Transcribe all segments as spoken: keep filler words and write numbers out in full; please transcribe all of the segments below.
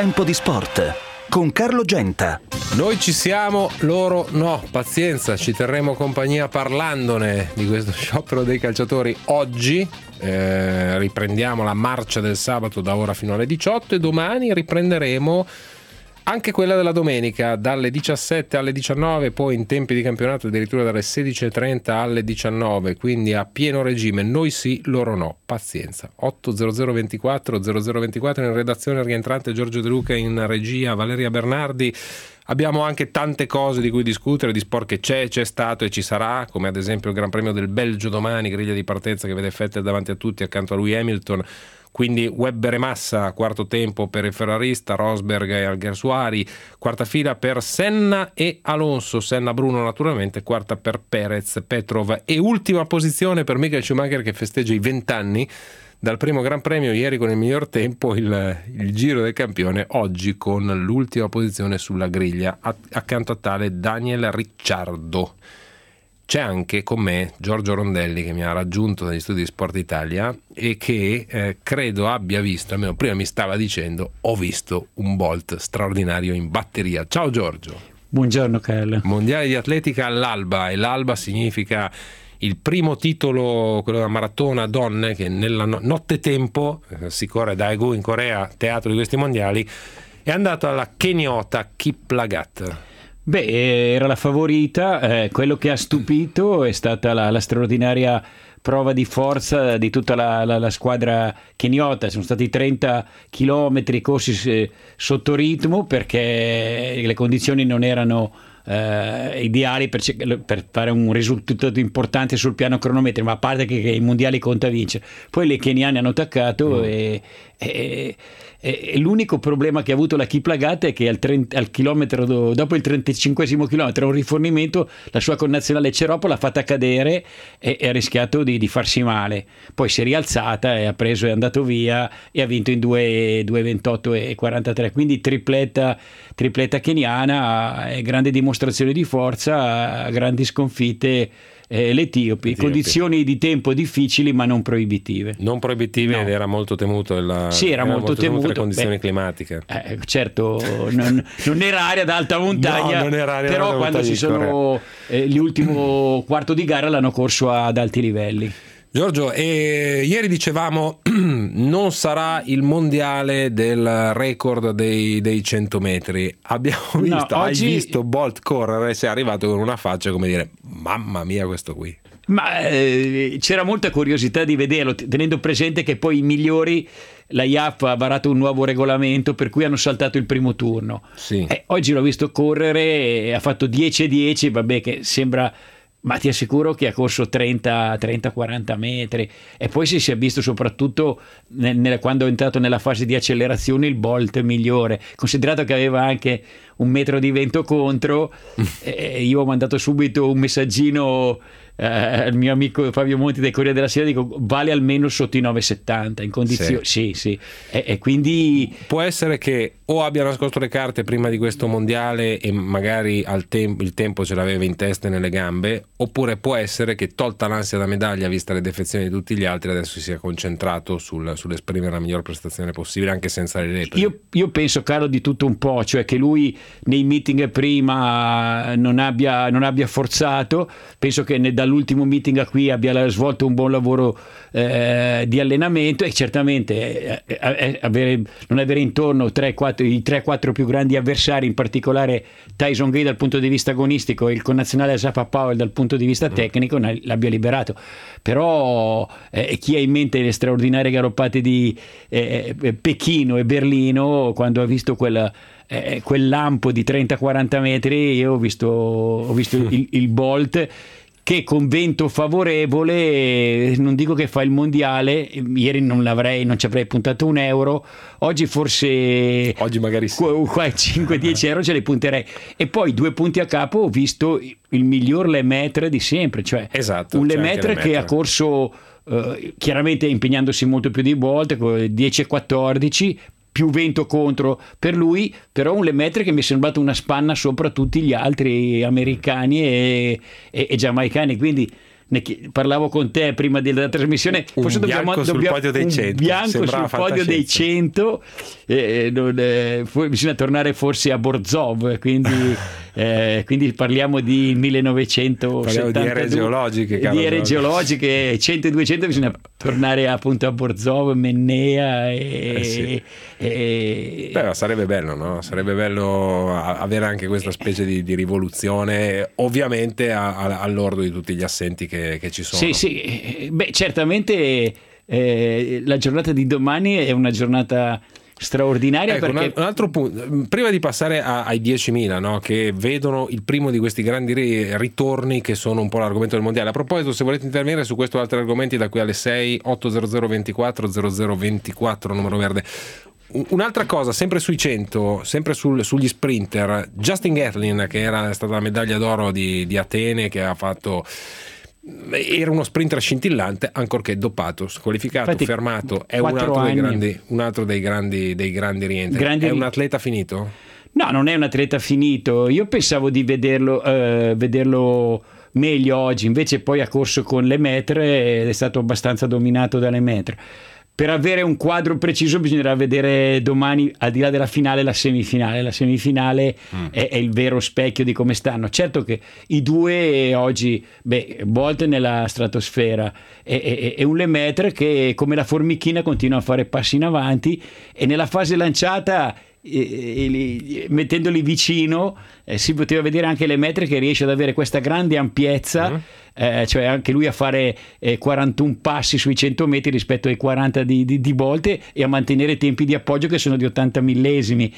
Tempo di Sport con Carlo Genta. Noi ci siamo, loro no, pazienza, ci terremo compagnia parlandone di questo sciopero dei calciatori oggi. Eh, riprendiamo la marcia del sabato da ora fino alle diciotto e domani riprenderemo anche quella della domenica dalle diciassette alle diciannove, poi in tempi di campionato addirittura dalle sedici e trenta alle diciannove, quindi a pieno regime. Noi sì, loro no, pazienza. otto zero zero ventiquattro zero zero ventiquattro in redazione, rientrante Giorgio De Luca, in regia Valeria Bernardi. Abbiamo anche tante cose di cui discutere, di sport che c'è, c'è stato e ci sarà, come ad esempio il Gran Premio del Belgio domani, griglia di partenza che vede Vettel davanti a tutti, accanto a lui Hamilton. Quindi Webber e Massa, quarto tempo per il ferrarista, Rosberg e Alguersuari, quarta fila per Senna e Alonso, Senna Bruno naturalmente, quarta per Perez, Petrov e ultima posizione per Michael Schumacher che festeggia i vent'anni dal primo Gran Premio, ieri con il miglior tempo, il, il Giro del Campione, oggi con l'ultima posizione sulla griglia, accanto a tale Daniel Ricciardo. C'è anche con me Giorgio Rondelli che mi ha raggiunto dagli studi di Sport Italia e che eh, credo abbia visto, almeno prima mi stava dicendo, ho visto un Bolt straordinario in batteria. Ciao Giorgio. Buongiorno Carlo. Mondiale di atletica all'alba, e l'alba significa il primo titolo, quello della maratona donne, che nella no- notte tempo eh, si corre da Daegu in Corea, teatro di questi mondiali, è andato alla keniota Kiplagat. Beh, era la favorita, eh, quello che ha stupito è stata la, la straordinaria prova di forza di tutta la, la, la squadra keniota. Sono stati trenta chilometri corsi eh, sotto ritmo perché le condizioni non erano eh, ideali per, per fare un risultato importante sul piano cronometrico, ma a parte che, che i mondiali conta vincere. Poi le keniane hanno attaccato mm. e, e E l'unico problema che ha avuto la Kiplagat è che al, trenta, al chilometro do, dopo il trentacinquesimo chilometro, un rifornimento, la sua connazionale Ceropo l'ha fatta cadere e, e ha rischiato di, di farsi male. Poi si è rialzata e ha preso, è andato via e ha vinto in due ventotto e quarantatré. Quindi tripletta, tripletta keniana, è grande dimostrazione di forza, grandi sconfitte. Eh, l'Etiopi, Etiopi, condizioni di tempo difficili ma non proibitive. Non proibitive, no. Era molto temuto la, sì, era, era molto, molto temuto le condizioni beh, climatiche. Eh, certo, non, non era area d'alta montagna, no, non era area però quando montagna ci sono eh, l'ultimo quarto di gara l'hanno corso ad alti livelli. Giorgio, e ieri dicevamo non sarà il mondiale del record dei, dei cento metri. Abbiamo visto, no, oggi... hai visto Bolt correre e sei arrivato con una faccia come dire mamma mia questo qui. Ma eh, c'era molta curiosità di vederlo, tenendo presente che poi i migliori, la I A F ha varato un nuovo regolamento per cui hanno saltato il primo turno. Sì. Eh, oggi l'ho visto correre e ha fatto dieci e dieci, vabbè che sembra... ma ti assicuro che ha corso trenta quaranta metri e poi si è visto soprattutto nel, nel, quando è entrato nella fase di accelerazione il Bolt migliore, considerato che aveva anche un metro di vento contro. E io ho mandato subito un messaggino eh, al mio amico Fabio Monti del Corriere della Sera, dico vale almeno sotto i nove settanta in condizioni sì sì, sì. E, e quindi può essere che o abbia nascosto le carte prima di questo mondiale e magari al tem- il tempo ce l'aveva in testa e nelle gambe, oppure può essere che, tolta l'ansia da medaglia vista le defezioni di tutti gli altri, adesso si sia concentrato sul, sull'esprimere la miglior prestazione possibile anche senza le repliche. Io, io penso, Carlo, di tutto un po', cioè che lui nei meeting prima non abbia, non abbia forzato, penso che ne, dall'ultimo meeting a qui abbia svolto un buon lavoro eh, di allenamento e certamente eh, eh, avere, non avere intorno tre quattro i tre quattro più grandi avversari, in particolare Tyson Gay dal punto di vista agonistico e il connazionale Asaf Powell dal punto di vista tecnico, mm. l'abbia liberato. Però eh, chi ha in mente le straordinarie galoppate di eh, Pechino e Berlino, quando ha visto quella Eh, quel lampo di trenta quaranta metri, io ho visto, ho visto il, il Bolt che con vento favorevole, non dico che fa il mondiale, ieri non l'avrei, non ci avrei puntato un euro, oggi forse oggi magari sì. cinque dieci euro ce li punterei. E poi due punti a capo ho visto il miglior Lemaitre di sempre, cioè esatto, un Lemaitre che ha corso eh, chiaramente impegnandosi molto più di volte, dieci e quattordici, più vento contro per lui, però un Lemaitre che mi è sembrato una spanna sopra tutti gli altri americani e, e, e giamaicani, quindi ne chi- parlavo con te prima della trasmissione, un forse bianco dobbiamo, sul dobbiamo podio dei un cento. bianco Sembrava sul podio dei fantascienza. cento, eh, non, eh, poi bisogna tornare forse a Borzov, quindi, eh, quindi parliamo di millenovecentosettantadue, Parliamo di ere geologiche, caro di ere Giorgio. geologiche, cento e duecento bisogna tornare appunto a Borzov, Mennea e, Eh sì. e- Beh, ma sarebbe bello, no? Sarebbe bello a- avere anche questa specie di, di rivoluzione, ovviamente a- a- all'ordo di tutti gli assenti che, che ci sono. Sì, sì, eh, beh, certamente eh, la giornata di domani è una giornata straordinaria, Ecco, un, perché al- un altro punto, prima di passare a- ai diecimila, no, che vedono il primo di questi grandi ri- ritorni che sono un po' l'argomento del mondiale. A proposito, se volete intervenire su questo o altri argomenti, da qui alle sei ottocento ventiquattro zero zero ventiquattro, numero verde. Un- Un'altra cosa, sempre sui cento, sempre sul- sugli sprinter, Justin Gatlin, che era stata la medaglia d'oro di, di Atene, che ha fatto... Era uno sprinter scintillante, ancorché doppato, squalificato, Infatti, fermato. È un quattro altro, dei anni. grandi, un altro dei grandi, dei grandi rientri. Grandi È un ri- atleta finito? no, non è un atleta finito. Io pensavo di vederlo, eh, vederlo meglio oggi, invece poi ha corso con le metre ed è stato abbastanza dominato dalle metre. Per avere un quadro preciso bisognerà vedere domani, al di là della finale, la semifinale. La semifinale Mm. è, è il vero specchio di come stanno. Certo che i due oggi, beh, Bolt nella stratosfera e, e, e un Lemaitre che come la formichina continua a fare passi in avanti, e nella fase lanciata, e- e li- mettendoli vicino, eh, si poteva vedere anche Lemaitre che riesce ad avere questa grande ampiezza, Mm. eh, cioè anche lui a fare eh, quarantuno passi sui cento metri rispetto ai quaranta di, di, di Bolt, e a mantenere tempi di appoggio che sono di ottanta millesimi,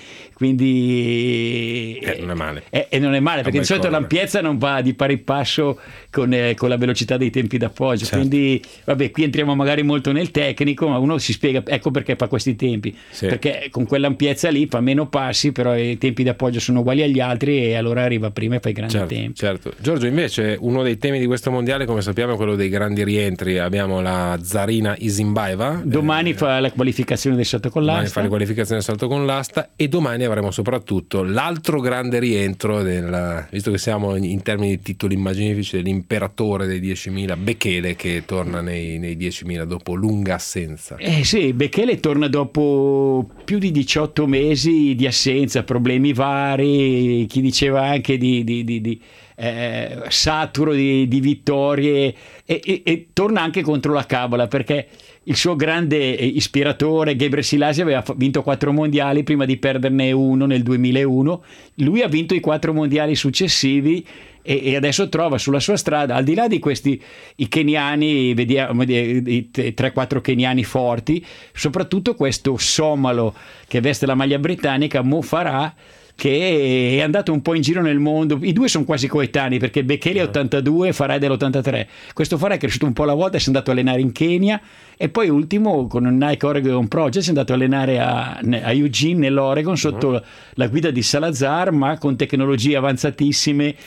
quindi Eh, non è male. e, e non è male, un perché bel di solito correre. l'ampiezza non va di pari passo con, eh, con la velocità dei tempi d'appoggio. Certo. Quindi vabbè, qui entriamo magari molto nel tecnico, ma uno si spiega, ecco perché fa questi tempi, Sì. perché con quell'ampiezza lì fa meno passi, però i tempi d'appoggio sono uguali agli altri e allora arriva prima e fa i grandi Certo, tempi. certo. Giorgio, invece uno dei temi di questo mondiale, come sappiamo, è quello dei grandi rientri. Abbiamo la Zarina Isinbaeva. Domani eh, fa la qualificazione del salto con domani l'asta. fa le qualificazioni del salto con l'asta, e domani avremo soprattutto l'altro grande rientro del, visto che siamo in termini di titoli magnifici, dell'imperatore dei diecimila, Bekele, che torna nei, nei diecimila dopo lunga assenza. Eh sì, Bekele torna dopo più di diciotto mesi di assenza, problemi vari, chi diceva anche di, di, di, di eh, saturo di, di vittorie, e, e, e torna anche contro la Kabbalah, perché il suo grande ispiratore Gebre Selassie aveva fa- vinto quattro mondiali prima di perderne uno nel duemilauno. Lui ha vinto i quattro mondiali successivi e, e adesso trova sulla sua strada, al di là di questi i keniani, vediamo i tre quattro keniani forti, soprattutto questo somalo che veste la maglia britannica, Mo Farah, che è andato un po' in giro nel mondo. I due sono quasi coetanei, perché Bekele è ottantadue e Farah è dell'ottantatré. Questo Farah è cresciuto un po' alla volta, si è andato a allenare in Kenya, e poi ultimo con il Nike Oregon Project si è andato a allenare a, a Eugene nell'Oregon sotto uh-huh. la guida di Salazar, ma con tecnologie avanzatissime,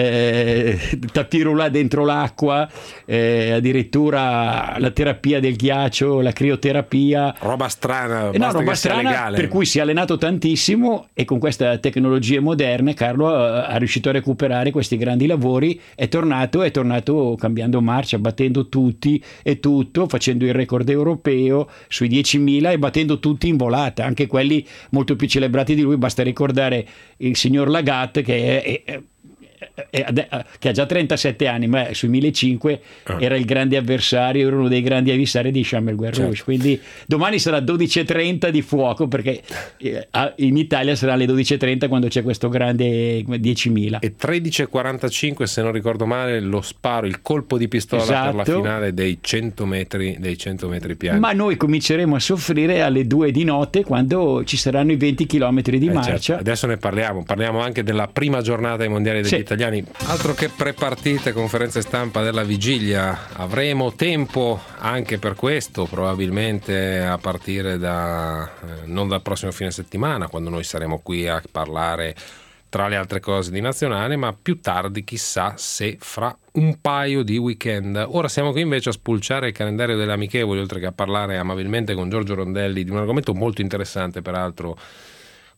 eh, tapirula dentro l'acqua, eh, addirittura la terapia del ghiaccio, la crioterapia, Roba strana, eh, no, basta roba che sia strana, legale. per cui si è allenato tantissimo, e con queste tecnologie moderne Carlo ha, ha riuscito a recuperare questi grandi lavori. È tornato, è tornato cambiando marcia, battendo tutti e tutto, facendo il record europeo sui diecimila e battendo tutti in volata, anche quelli molto più celebrati di lui. Basta ricordare il signor Lagat, che è, è che ha già trentasette anni, ma sui millecinquecento ah. era il grande avversario, era uno dei grandi avversari di Chamel Guerrouche. Certo. Quindi domani sarà dodici e trenta di fuoco, perché in Italia sarà alle dodici e trenta quando c'è questo grande diecimila. E tredici e quarantacinque, se non ricordo male, lo sparo, il colpo di pistola esatto. per la finale dei cento metri, dei cento metri piani. Ma noi cominceremo a soffrire alle due di notte, quando ci saranno i venti chilometri di eh marcia. Certo. Adesso ne parliamo, parliamo anche della prima giornata ai mondiali degli sì. italiani. Altro che pre-partite, conferenze stampa della vigilia, avremo tempo anche per questo, probabilmente a partire da eh, non dal prossimo fine settimana, quando noi saremo qui a parlare tra le altre cose di nazionale, ma più tardi, chissà se fra un paio di weekend. Ora siamo qui invece a spulciare il calendario delle amichevoli, oltre che a parlare amabilmente con Giorgio Rondelli di un argomento molto interessante, peraltro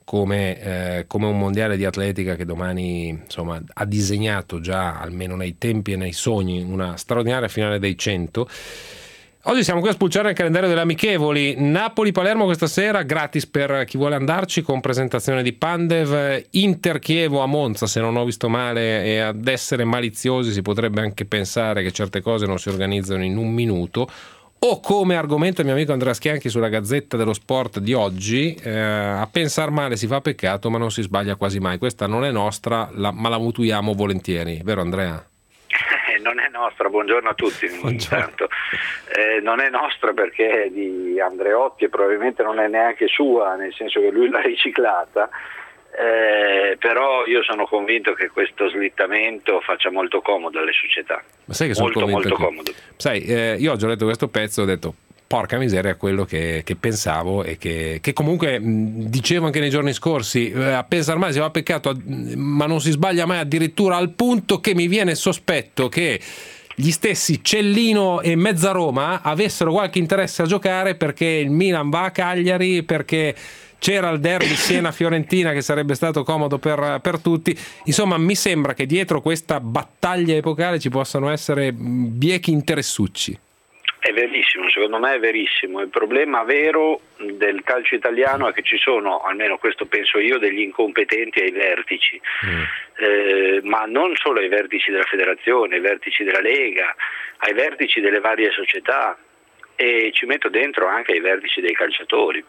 come, eh, come un mondiale di atletica che domani insomma ha disegnato già, almeno nei tempi e nei sogni, una straordinaria finale dei cento. Oggi siamo qui a spulciare il calendario delle amichevoli. Napoli-Palermo questa sera, gratis per chi vuole andarci, con presentazione di Pandev. Inter-Chievo a Monza, se non ho visto male, e ad essere maliziosi si potrebbe anche pensare che certe cose non si organizzano in un minuto. O, come argomenta il mio amico Andrea Schianchi sulla Gazzetta dello Sport di oggi, eh, a pensar male si fa peccato ma non si sbaglia quasi mai. Questa non è nostra, la, ma la mutuiamo volentieri, vero Andrea? Non è nostra, buongiorno a tutti. Intanto. Eh, non è nostra perché è di Andreotti e probabilmente non è neanche sua, nel senso che lui l'ha riciclata, eh, però io sono convinto che questo slittamento faccia molto comodo alle società. Ma sai che sono molto molto che, comodo. Sai, eh, io oggi ho letto questo pezzo e ho detto porca miseria, quello che, che pensavo e che, che comunque mh, dicevo anche nei giorni scorsi, eh, a pensare mai si va peccato, a, ma non si sbaglia mai, addirittura al punto che mi viene sospetto che gli stessi Cellino e Mezza Roma avessero qualche interesse a giocare perché il Milan va a Cagliari, perché c'era il derby Siena-Fiorentina che sarebbe stato comodo per, per tutti. Insomma, mi sembra che dietro questa battaglia epocale ci possano essere biechi interessucci. È verissimo, secondo me è verissimo. Il problema vero del calcio italiano è che ci sono, almeno questo penso io, degli incompetenti ai vertici, mm. eh, ma non solo ai vertici della federazione, ai vertici della Lega, ai vertici delle varie società, e ci metto dentro anche ai vertici dei calciatori.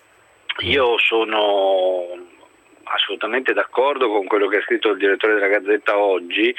Io sono assolutamente d'accordo con quello che ha scritto il direttore della Gazzetta oggi.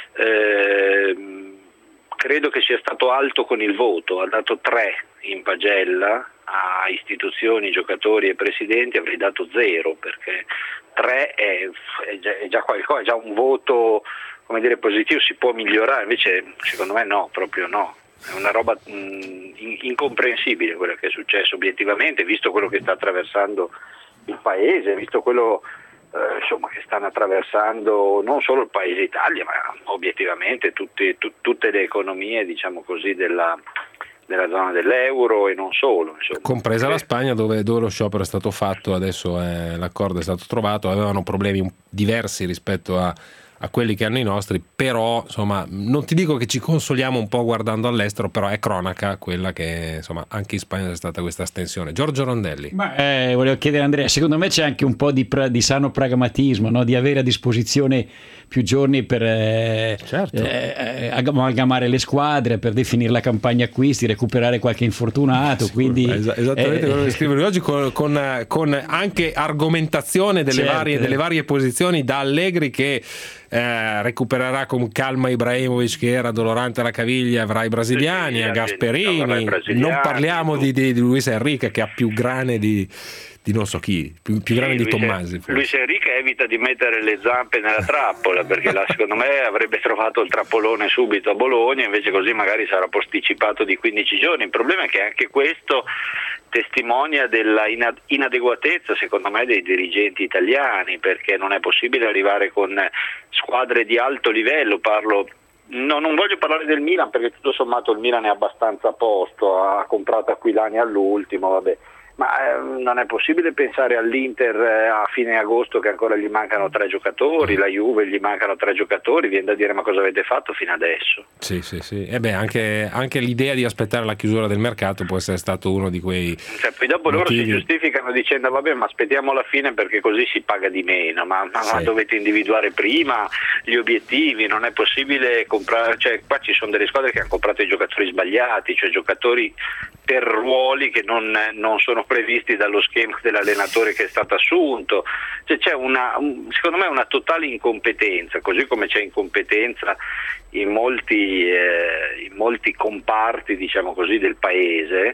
eh, Credo che sia stato alto con il voto, ha dato tre in pagella a istituzioni, giocatori e presidenti, avrei dato zero perché tre è, è, già, è già qualcosa, è già un voto, come dire, positivo, si può migliorare, invece secondo me no, proprio no. È una roba mh, incomprensibile quella che è successo obiettivamente, visto quello che sta attraversando il paese, visto quello Eh, insomma, che stanno attraversando non solo il paese Italia, ma obiettivamente tutti, tu, tutte le economie, diciamo così, della, della zona dell'euro e non solo. Insomma. Compresa la Spagna, dove, dove lo sciopero è stato fatto, adesso è, l'accordo è stato trovato, avevano problemi diversi rispetto a, a quelli che hanno i nostri, però insomma non ti dico che ci consoliamo un po' guardando all'estero, però è cronaca quella che insomma anche in Spagna c'è stata questa astensione. Giorgio Rondelli. Ma eh, volevo chiedere a Andrea, secondo me c'è anche un po' di, pra- di sano pragmatismo, no? Di avere a disposizione più giorni per eh, certo. eh, amalgamare le squadre, per definire la campagna acquisti, recuperare qualche infortunato. Sicuro, quindi es- esattamente eh, quello che scrivo oggi, con, con, con anche argomentazione delle, certo. varie, delle varie posizioni, da Allegri che Eh, recupererà con calma Ibrahimovic che era dolorante alla caviglia, avrà i brasiliani, sì, sì, a Gasperini, no, brasiliani, non parliamo di, di, di Luis Enrique che ha più grane di, di non so chi, più, più grane sì, di Tommasi. Luis, Luis Enrique evita di mettere le zampe nella trappola perché la, secondo me avrebbe trovato il trappolone subito a Bologna, invece così magari sarà posticipato di quindici giorni. Il problema è che anche questo testimonia della inadeguatezza secondo me dei dirigenti italiani, perché non è possibile arrivare con squadre di alto livello. Parlo no, non voglio parlare del Milan perché tutto sommato il Milan è abbastanza a posto, ha comprato Aquilani all'ultimo, vabbè, ma eh, non è possibile pensare all'Inter eh, a fine agosto che ancora gli mancano tre giocatori, la Juve gli mancano tre giocatori, viene da dire ma cosa avete fatto fino adesso? Sì, sì, sì. E beh, anche, anche l'idea di aspettare la chiusura del mercato può essere stato uno di quei cioè, poi dopo motivi. Loro si giustificano dicendo vabbè ma aspettiamo la fine perché così si paga di meno, ma, ma, sì. ma dovete individuare prima gli obiettivi, non è possibile comprare, cioè qua ci sono delle squadre che hanno comprato i giocatori sbagliati, cioè giocatori per ruoli che non, non sono previsti dallo schema dell'allenatore che è stato assunto, cioè c'è una, secondo me una totale incompetenza, così come c'è incompetenza in molti, eh, in molti comparti, diciamo così, del paese,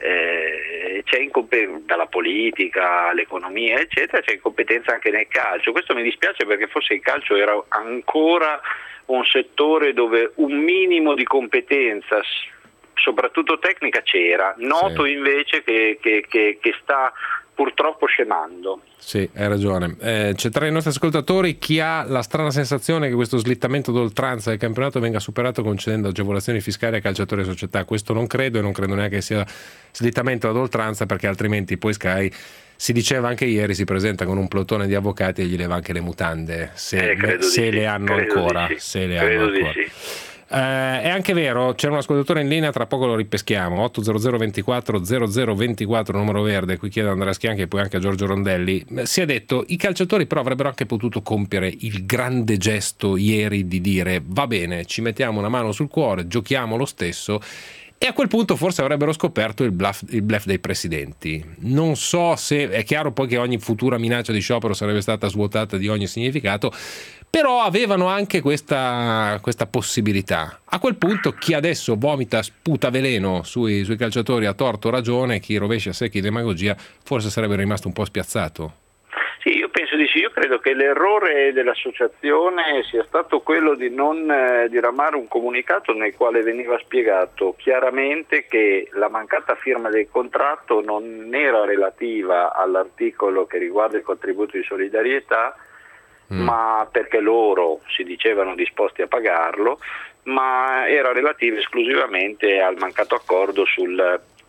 eh, c'è incompetenza dalla politica all'economia eccetera, c'è incompetenza anche nel calcio. Questo mi dispiace perché forse il calcio era ancora un settore dove un minimo di competenza soprattutto tecnica c'era. Noto sì. invece che, che, che, che sta purtroppo scemando. Sì, hai ragione. Eh, c'è tra i nostri ascoltatori chi ha la strana sensazione che questo slittamento d'oltranza del campionato venga superato concedendo agevolazioni fiscali a calciatori e società. Questo non credo, e non credo neanche sia slittamento ad oltranza, perché altrimenti poi Sky, si diceva anche ieri, si presenta con un plotone di avvocati e gli leva anche le mutande, se, eh, le, se sì, le hanno ancora. Sì. Se le credo hanno di ancora. sì. Eh, è anche vero, c'è un ascoltatore in linea, tra poco lo ripeschiamo. Otto zero zero ventiquattro zero zero ventiquattro, numero verde. Qui chiede Andrea Schianchi e poi anche a Giorgio Rondelli. Si è detto i calciatori però avrebbero anche potuto compiere il grande gesto ieri di dire va bene, ci mettiamo una mano sul cuore, giochiamo lo stesso, e a quel punto forse avrebbero scoperto il bluff, il bluff dei presidenti. Non so se è chiaro poi che ogni futura minaccia di sciopero sarebbe stata svuotata di ogni significato, però avevano anche questa, questa possibilità. A quel punto chi adesso vomita, sputa veleno sui, sui calciatori a torto ragione, chi rovescia secchi demagogia, forse sarebbe rimasto un po' spiazzato. Sì, io penso di sì, io credo che l'errore dell'associazione sia stato quello di non eh, diramare un comunicato nel quale veniva spiegato chiaramente che la mancata firma del contratto non era relativa all'articolo che riguarda il contributo di solidarietà, Mm. ma perché loro si dicevano disposti a pagarlo, ma era relativa esclusivamente al mancato accordo sul,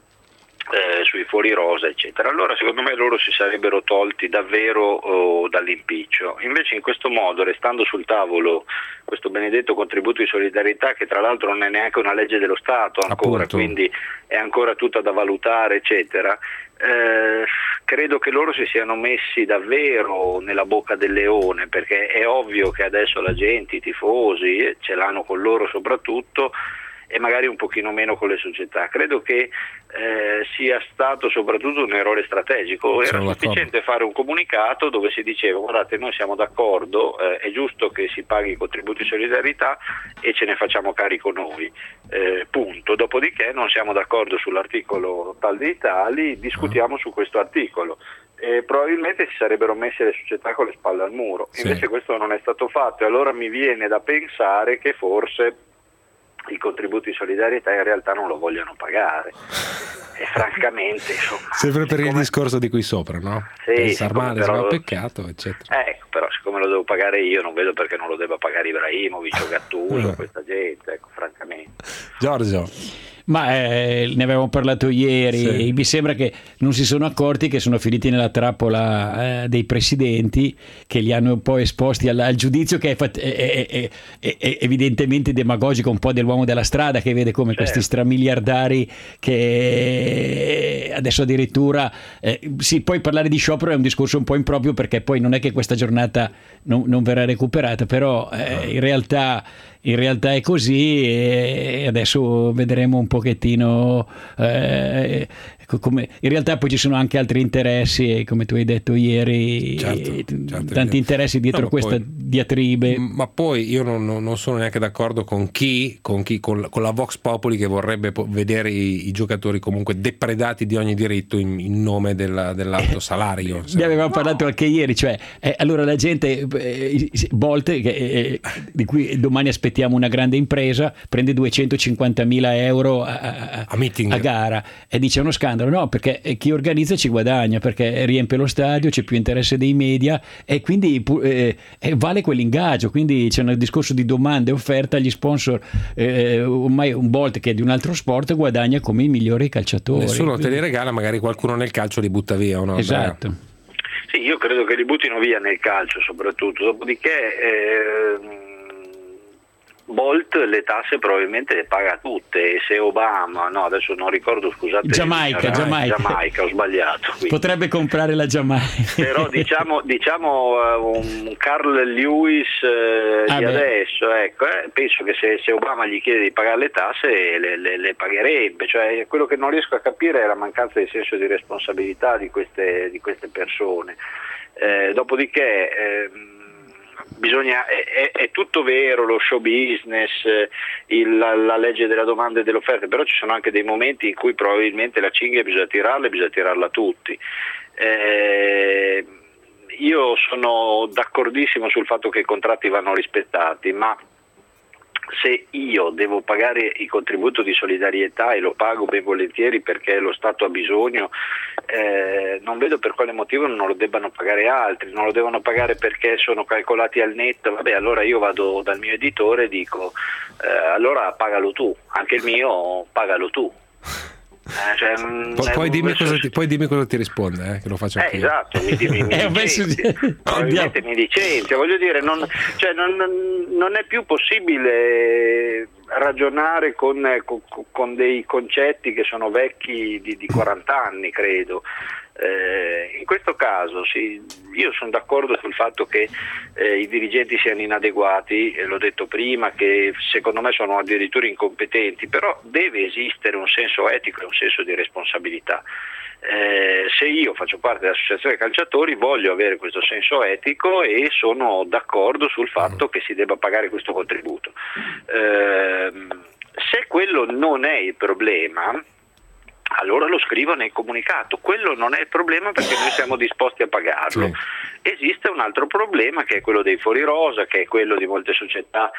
eh, sui fuori rosa, eccetera. Allora secondo me loro si sarebbero tolti davvero oh, dall'impiccio. Invece in questo modo, restando sul tavolo questo benedetto contributo di solidarietà, che tra l'altro non è neanche una legge dello Stato ancora, Appunto. quindi è ancora tutta da valutare, eccetera, Eh, credo che loro si siano messi davvero nella bocca del leone, perché è ovvio che adesso la gente, i tifosi, ce l'hanno con loro soprattutto, e magari un pochino meno con le società. Credo che eh, sia stato soprattutto un errore strategico. Era sufficiente fare un comunicato dove si diceva guardate, noi siamo d'accordo, eh, è giusto che si paghi i contributi di solidarietà e ce ne facciamo carico noi, eh, punto. Dopodiché non siamo d'accordo sull'articolo tal dei tali, discutiamo uh-huh. su questo articolo. E probabilmente si sarebbero messe le società con le spalle al muro. Sì. Invece questo non è stato fatto, e allora mi viene da pensare che forse i contributi di solidarietà in realtà non lo vogliono pagare, e francamente insomma, sempre per siccome... il discorso di qui sopra, no? Sì, pensar male sarà lo... peccato, eccetera. Ecco, però siccome lo devo pagare io, non vedo perché non lo debba pagare Ibrahimovic o Gattuso, questa gente, ecco, francamente. Giorgio. Ma eh, ne avevamo parlato ieri, sì. Mi sembra che non si sono accorti che sono finiti nella trappola eh, dei presidenti, che li hanno poi esposti al, al giudizio che è, è, è, è, è evidentemente demagogico, un po' dell'uomo della strada, che vede come certo. questi stramiliardari che adesso addirittura eh, sì, poi parlare di sciopero è un discorso un po' improprio, perché poi non è che questa giornata non, non verrà recuperata, però eh, in realtà in realtà è così, e adesso vedremo un pochettino eh, come in realtà poi ci sono anche altri interessi, come tu hai detto ieri, certo, certo, tanti interessi dietro no, questa poi, diatribe. Ma poi io non, non sono neanche d'accordo con chi con, chi, con, con la Vox Populi che vorrebbe vedere i, i giocatori comunque depredati di ogni diritto in, in nome della, dell'alto salario. Ne avevamo no. parlato anche ieri, cioè eh, allora la gente eh, Bolt, che, eh, di cui domani aspettiamo una grande impresa, prende duecentocinquantamila euro a, a, a, meeting. a gara, e dice uno scandalo. No, perché chi organizza ci guadagna, perché riempie lo stadio, c'è più interesse dei media, e quindi eh, vale quell'ingaggio. Quindi c'è un discorso di domanda e offerta. Gli sponsor, eh, ormai un Bolt che è di un altro sport guadagna come i migliori calciatori. Nessuno quindi... te li regala, magari qualcuno nel calcio li butta via, o no? Esatto. Beh. Sì, io credo che li buttino via nel calcio soprattutto, dopodiché eh, Bolt le tasse probabilmente le paga tutte, e se Obama, no adesso non ricordo, scusate, Giamaica, Giamaica. Giamaica, ho sbagliato. Quindi. Potrebbe comprare la Giamaica. Però diciamo, diciamo uh, un Carl Lewis uh, ah di beh. adesso, ecco, eh, penso che se, se Obama gli chiede di pagare le tasse le, le, le pagherebbe, cioè quello che non riesco a capire è la mancanza di senso di responsabilità di queste, di queste persone. Eh, dopodiché eh, bisogna, è, è tutto vero lo show business, il, la, la legge della domanda e dell'offerta, però ci sono anche dei momenti in cui probabilmente la cinghia bisogna tirarla e bisogna tirarla tutti. Eh, io sono d'accordissimo sul fatto che i contratti vanno rispettati, ma se io devo pagare il contributo di solidarietà e lo pago ben volentieri perché lo Stato ha bisogno, eh, non vedo per quale motivo non lo debbano pagare altri, non lo devono pagare perché sono calcolati al netto. Vabbè, allora io vado dal mio editore e dico eh, allora pagalo tu, anche il mio pagalo tu. Eh, cioè, poi, poi, dimmi cosa ti, poi dimmi cosa ti risponde, eh, che lo faccio anche eh, esatto, mi, mi, mi eh, licenzia, probabilmente mi licenzia, voglio dire, non, cioè, non, non è più possibile ragionare con, con, con dei concetti che sono vecchi di, di quaranta anni, credo. Eh, in questo caso sì, io sono d'accordo sul fatto che eh, i dirigenti siano inadeguati, eh, l'ho detto prima, che secondo me sono addirittura incompetenti, però deve esistere un senso etico e un senso di responsabilità. Eh, se io faccio parte dell'associazione calciatori voglio avere questo senso etico e sono d'accordo sul fatto che si debba pagare questo contributo. Eh, se quello non è il problema, allora lo scrivo nel comunicato, quello non è il problema perché noi siamo disposti a pagarlo. Sì. Esiste un altro problema che è quello dei fuori rosa, che è quello di molte società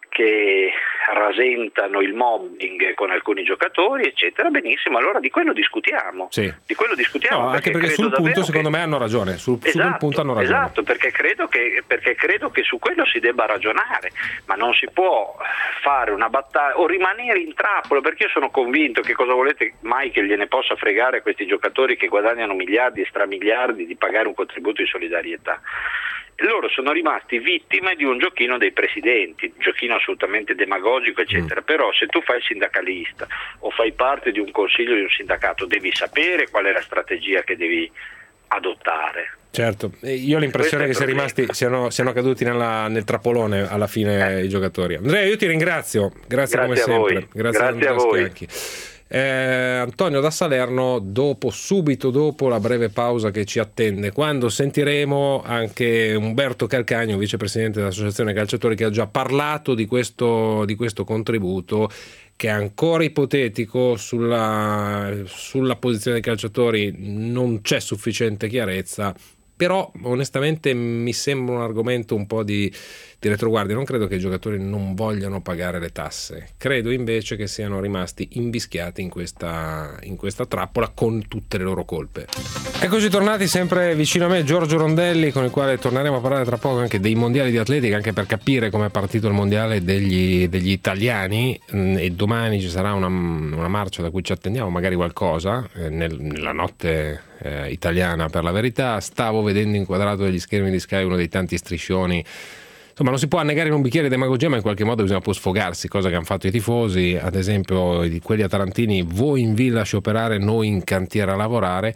che rasentano il mobbing con alcuni giocatori, eccetera. Benissimo, allora di quello discutiamo. Sì. Di quello discutiamo. No, perché anche perché sul punto secondo che... me hanno ragione, sul, esatto, sul punto hanno ragione. Esatto, perché credo, che, perché credo che su quello si debba ragionare, ma non si può fare una battaglia o rimanere in trappola, perché io sono convinto che cosa volete mai che gliene possa fregare a questi giocatori che guadagnano miliardi e stramiliardi di pagare un contributo di solidarietà. Loro sono rimasti vittime di un giochino dei presidenti, un giochino assolutamente demagogico, eccetera. Mm. Però se tu fai il sindacalista o fai parte di un consiglio di un sindacato, devi sapere qual è la strategia che devi adottare. Certo, io ho l'impressione che siano rimasti, siano, siano caduti nella, nel trappolone alla fine eh. i giocatori. Andrea, io ti ringrazio, grazie, grazie come sempre. Voi. Grazie, grazie a voi. Schianchi. Eh, Antonio da Salerno, dopo, subito dopo la breve pausa che ci attende, quando sentiremo anche Umberto Calcagno, vicepresidente dell'Associazione Calciatori, che ha già parlato di questo, di questo contributo che è ancora ipotetico. Sulla, sulla posizione dei calciatori non c'è sufficiente chiarezza, però onestamente mi sembra un argomento un po' di, di retroguardia. Non credo che i giocatori non vogliano pagare le tasse, credo invece che siano rimasti invischiati in questa, in questa trappola con tutte le loro colpe. Eccoci tornati sempre vicino a me Giorgio Rondelli, con il quale torneremo a parlare tra poco anche dei mondiali di atletica, anche per capire come è partito il mondiale degli, degli italiani, e domani ci sarà una, una marcia da cui ci attendiamo magari qualcosa, eh, nel, nella notte eh, italiana per la verità. Stavo vedendo inquadrato dagli schermi di Sky uno dei tanti striscioni. Insomma, non si può annegare in un bicchiere di demagogia, ma in qualche modo bisogna poi sfogarsi, cosa che hanno fatto i tifosi, ad esempio di quelli atarantini: voi in villa a scioperare, noi in cantiere a lavorare.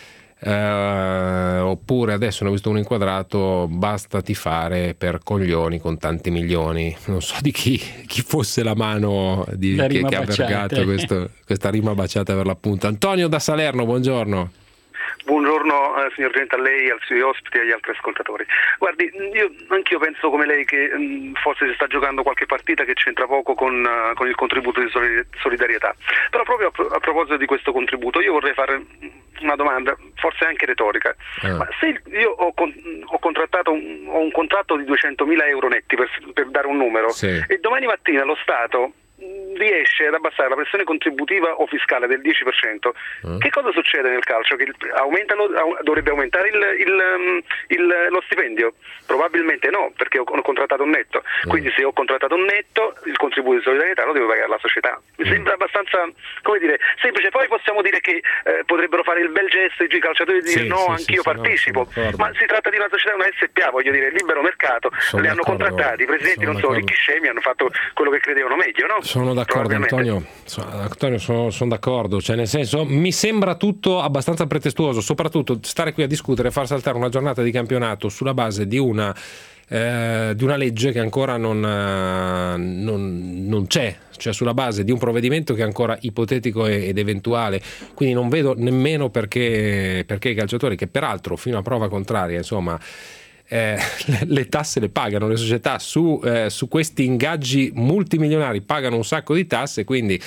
Eh, oppure adesso ne ho visto uno inquadrato: basta tifare per coglioni con tanti milioni. Non so di chi, chi fosse la mano di, la che, che ha baciata. vergato questo, questa rima baciata per l'appunto. Antonio da Salerno, buongiorno. Buongiorno eh, signor Genta, a lei, al suoi ospiti e agli altri ascoltatori. Guardi, io anch'io penso come lei che mh, forse si sta giocando qualche partita che c'entra poco con, uh, con il contributo di solidarietà. Però proprio a, pro- a proposito di questo contributo io vorrei fare una domanda, forse anche retorica. Eh. Ma se io ho, con- ho contrattato un, ho un contratto di duecentomila euro netti, per, per dare un numero, sì, e domani mattina lo Stato riesce ad abbassare la pressione contributiva o fiscale del dieci per cento, mm. che cosa succede nel calcio? Che aumenta lo, dovrebbe aumentare il, il, il, lo stipendio? Probabilmente no, perché ho, ho contrattato un netto. Mm. Quindi se ho contrattato un netto, il contributo di solidarietà lo deve pagare la società. Mi mm. sembra abbastanza, come dire, semplice. Poi possiamo dire che eh, potrebbero fare il bel gesto i calciatori di dire sì, no, sì, anch'io sì, partecipo, no, ma si tratta di una società, una S P A, voglio dire, libero mercato, sono li hanno contrattati, i presidenti sono non sono ricchi scemi, hanno fatto quello che credevano meglio, no? Sono d'accordo, Antonio, Antonio sono, sono d'accordo, cioè nel senso mi sembra tutto abbastanza pretestuoso, soprattutto stare qui a discutere e far saltare una giornata di campionato sulla base di una eh, di una legge che ancora non, eh, non, non c'è, cioè sulla base di un provvedimento che è ancora ipotetico ed eventuale. Quindi non vedo nemmeno perché, perché i calciatori, che peraltro fino a prova contraria insomma Eh, le tasse le pagano, le società su, eh, su questi ingaggi multimilionari pagano un sacco di tasse, quindi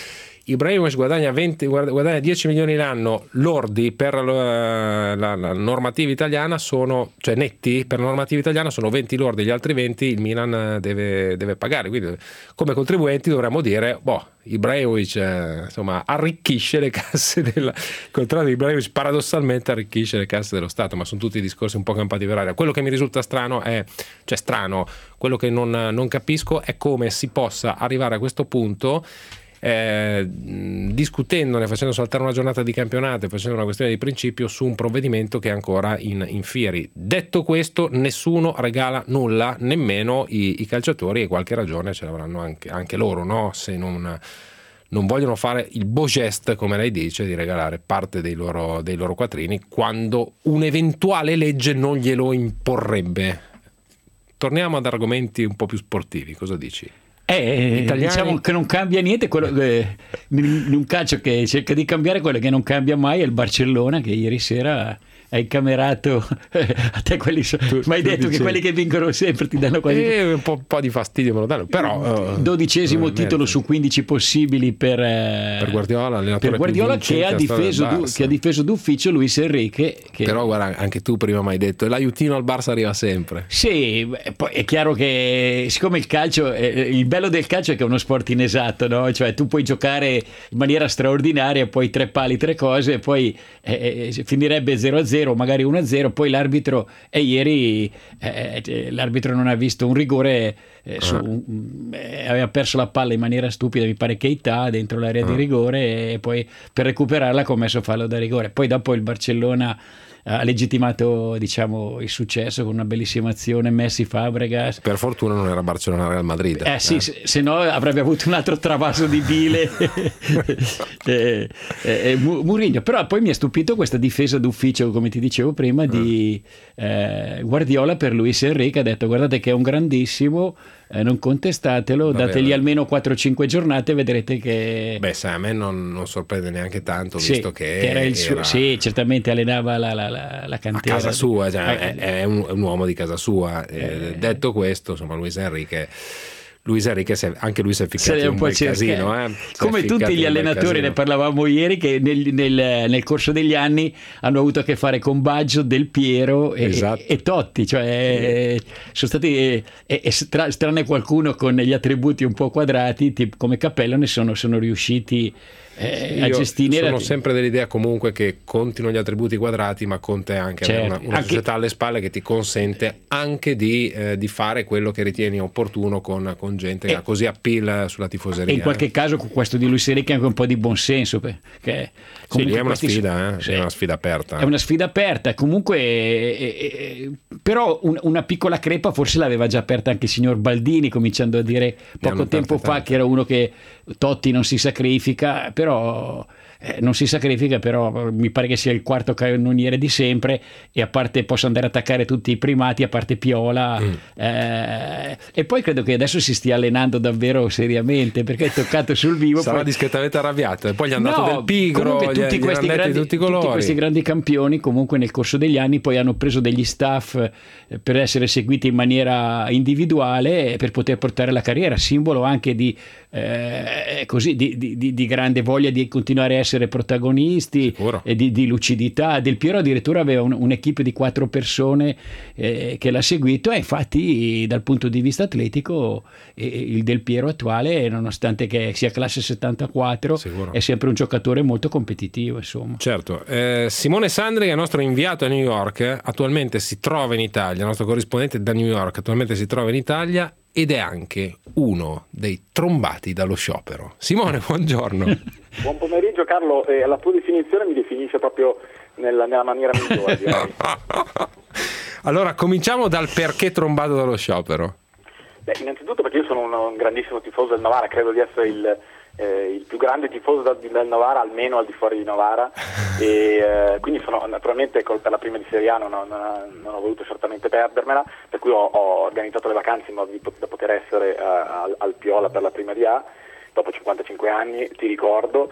Ibrahimovic guadagna, venti, guadagna dieci milioni l'anno lordi per la, la, la normativa italiana, sono, cioè netti per la normativa italiana sono venti lordi, gli altri venti il Milan deve, deve pagare, quindi come contribuenti dovremmo dire boh, Ibrahimovic eh, insomma arricchisce le casse del il contratto di Ibrahimovic paradossalmente arricchisce le casse dello Stato, ma sono tutti discorsi un po' campati per aria. Quello che mi risulta strano è, cioè strano, quello che non, non capisco è come si possa arrivare a questo punto Eh, discutendone, facendo saltare una giornata di campionato, facendo una questione di principio su un provvedimento che è ancora in, in fieri. Detto questo, nessuno regala nulla, nemmeno i, i calciatori, e qualche ragione ce l'avranno anche, anche loro, no? Se non, non vogliono fare il beau geste, come lei dice, di regalare parte dei loro, dei loro quattrini quando un'eventuale legge non glielo imporrebbe. Torniamo ad argomenti un po' più sportivi, cosa dici? Eh, Italiani... diciamo che non cambia niente, quello che, in un calcio che cerca di cambiare, quello che non cambia mai è il Barcellona, che ieri sera ha incamerato a te quelli so, tu, ma hai detto dicevi. Che quelli che vincono sempre ti danno quasi eh, un, po', un po' di fastidio me lo danno, però uh, dodicesimo titolo su quindici possibili per, per Guardiola, per Guardiola che, ha difeso du, che ha difeso d'ufficio Luis Enrique che... Però guarda, anche tu prima mi hai detto l'aiutino al Barça arriva sempre. Sì, poi è chiaro che siccome il calcio eh, il bello del calcio è che è uno sport inesatto, no? Cioè tu puoi giocare in maniera straordinaria, poi tre pali, tre cose e poi eh, finirebbe zero a zero, magari uno a zero, poi l'arbitro e ieri eh, l'arbitro non ha visto un rigore eh, su, uh. eh, aveva perso la palla in maniera stupida, mi pare Keita dentro l'area uh. di rigore, e poi per recuperarla ha commesso fallo da rigore. Poi dopo il Barcellona ha legittimato, diciamo, il successo con una bellissima azione Messi Fabregas. Per fortuna non era Barcellona Real Madrid. Eh sì, eh. Se, se no avrebbe avuto un altro travaso di bile eh, eh, Mourinho. Però poi mi ha stupito questa difesa d'ufficio, come ti dicevo prima, di eh, Guardiola per Luis Enrique. Ha detto guardate che è un grandissimo, eh, non contestatelo, vabbè, dategli almeno quattro cinque giornate e vedrete che... Beh, sai, a me non, non sorprende neanche tanto, sì, visto che, che era il era... suo, sì, certamente allenava la, la, la, la cantiera a casa sua, cioè, eh, è, è, un, è un uomo di casa sua. Eh, eh, detto questo, insomma, Luis Enrique Luis Enrique anche lui si è ficcato in un, un bel casino, eh? Come tutti gli allenatori, ne parlavamo ieri, che nel, nel, nel corso degli anni hanno avuto a che fare con Baggio, Del Piero e, esatto. e, e Totti, cioè sì. sono stati e, e stra, tranne qualcuno con gli attributi un po' quadrati tipo, come Cappello, ne sono, sono riusciti Eh, a gestire. Sono sempre dell'idea comunque che contino gli attributi quadrati, ma conta anche certo. avere una, una anche... società alle spalle che ti consente anche di, eh, di fare quello che ritieni opportuno con, con gente e... che ha così appeal sulla tifoseria. E in qualche caso con questo di Luis Enrique anche un po' di buonsenso, perché sì, lì è una sfida, eh? sì. è una sfida aperta. È una sfida aperta, comunque eh, eh, però un, una piccola crepa forse l'aveva già aperta anche il signor Baldini, cominciando a dire poco tempo fa tante. Che era uno che Totti non si sacrifica, però eh, non si sacrifica, però mi pare che sia il quarto cannoniere di sempre, e a parte posso andare a attaccare tutti i primati, a parte Piola, mm. eh, e poi credo che adesso si stia allenando davvero seriamente, perché è toccato sul vivo. Sarà poi... discretamente arrabbiato, e poi gli hanno dato no, del pigro, tutti, gli, questi gli grandi, tutti, tutti questi grandi campioni comunque nel corso degli anni poi hanno preso degli staff eh, per essere seguiti in maniera individuale, per poter portare la carriera, simbolo anche di eh, così di, di, di grande voglia di continuare a essere protagonisti e di, di lucidità. Del Piero addirittura aveva un, un'equipe di quattro persone eh, che l'ha seguito, e infatti dal punto di vista atletico eh, il Del Piero attuale, nonostante che sia classe settantaquattro, Sicuro. È sempre un giocatore molto competitivo, insomma. Certo. eh, Simone Sandri, che è il nostro inviato a New York, attualmente si trova in Italia, il nostro corrispondente da New York attualmente si trova in Italia, ed è anche uno dei trombati dallo sciopero. Simone, buongiorno. Buon pomeriggio Carlo, eh, la tua definizione mi definisce proprio nella, nella maniera migliore. Allora, cominciamo dal perché trombato dallo sciopero. Beh, innanzitutto perché io sono un, un grandissimo tifoso del Novara, credo di essere il, eh, il più grande tifoso da, del Novara, almeno al di fuori di Novara, e eh, quindi sono naturalmente col, per la prima di Serie A non ho, non, ho, non ho voluto certamente perdermela, per cui ho, ho organizzato le vacanze in modo di, da poter essere uh, al, al Piola per la prima di A, dopo cinquantacinque anni, ti ricordo.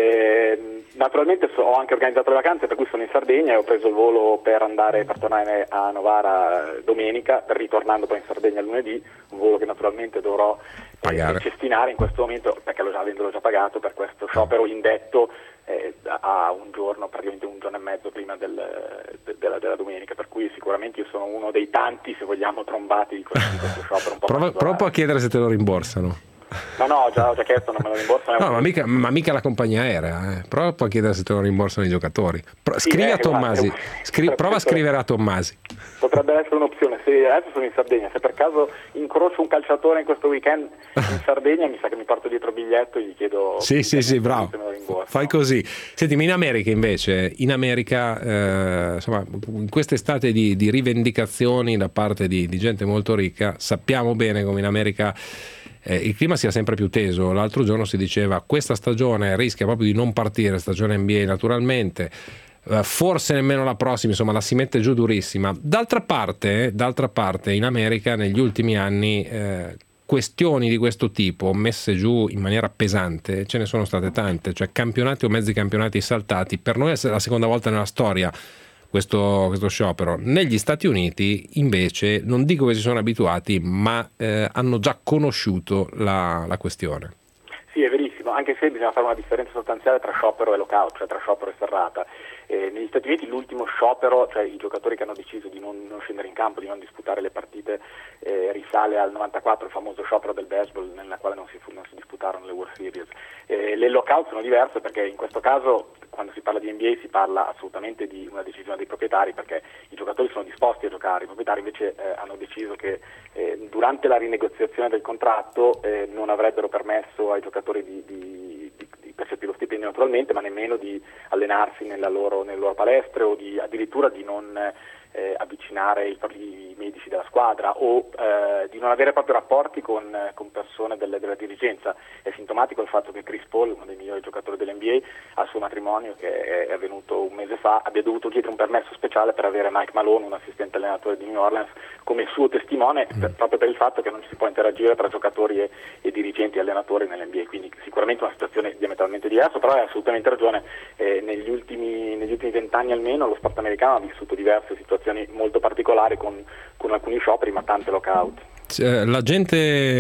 Eh, naturalmente so, ho anche organizzato le vacanze, per cui sono in Sardegna e ho preso il volo per andare per tornare a Novara domenica, per ritornando poi in Sardegna lunedì, un volo che naturalmente dovrò eh, cestinare in questo momento, perché lo, avendolo già pagato per questo sciopero indetto eh, a un giorno, praticamente un giorno e mezzo prima del, de, della, della domenica, per cui sicuramente io sono uno dei tanti, se vogliamo, trombati di questo, di questo sciopero un po' prova, prova a chiedere se te lo rimborsano. No, no, già, ho già chiesto, non me lo rimborsano. No, ma mica, ma mica la compagnia aerea. Eh. Prova a chiedere se te lo rimborsano i giocatori. Pro, sì, scrivi eh, a Tommasi. esatto. Scri, prova a scrivere a Tommasi. Potrebbe essere un'opzione. Se adesso sono in Sardegna, se per caso incrocio un calciatore in questo weekend in Sardegna, mi sa che mi porto dietro il biglietto e gli chiedo. Sì, sì, sì, bravo. Fai così. Senti, ma in America invece, in America, eh, insomma, in quest'estate di, di rivendicazioni da parte di, di gente molto ricca, sappiamo bene come in America Eh, il clima sia sempre più teso. L'altro giorno si diceva questa stagione rischia proprio di non partire, stagione N B A naturalmente, eh, forse nemmeno la prossima, insomma la si mette giù durissima. D'altra parte, d'altra parte in America negli ultimi anni eh, questioni di questo tipo messe giù in maniera pesante ce ne sono state tante, cioè campionati o mezzi campionati saltati. Per noi è la seconda volta nella storia Questo, questo sciopero. Negli Stati Uniti invece non dico che si sono abituati, ma eh, hanno già conosciuto la, la questione. Sì, è verissimo, anche se bisogna fare una differenza sostanziale tra sciopero e lockout, cioè tra sciopero e serrata. Eh, negli Stati Uniti l'ultimo sciopero, cioè i giocatori che hanno deciso di non, non scendere in campo, di non disputare le partite, eh, risale al novantaquattro, il famoso sciopero del baseball nella quale non si, non si disputarono le World Series. Eh, le lockout sono diverse perché in questo caso, quando si parla di N B A, si parla assolutamente di una decisione dei proprietari, perché i giocatori sono disposti a giocare, i proprietari invece eh, hanno deciso che eh, durante la rinegoziazione del contratto eh, non avrebbero permesso ai giocatori di, di, di, di percepire lo stipendio naturalmente, ma nemmeno di allenarsi nella loro, nelle loro palestre o di, addirittura di non eh, avvicinare i propri medici della squadra o eh, di non avere proprio rapporti con, con persone delle, della dirigenza. È sintomatico il fatto che Chris Paul, uno dei migliori giocatori dell'N B A, al suo matrimonio, che è avvenuto un mese fa, abbia dovuto chiedere un permesso speciale per avere Mike Malone, un assistente allenatore di New Orleans, come suo testimone, per, proprio per il fatto che non si può interagire tra giocatori e, e dirigenti e allenatori nell'N B A. Quindi sicuramente una situazione diametralmente diversa, però hai assolutamente ragione, eh, negli ultimi negli ultimi vent'anni almeno lo sport americano ha vissuto diverse situazioni molto particolari con, con alcuni scioperi, ma tante lockout. La gente,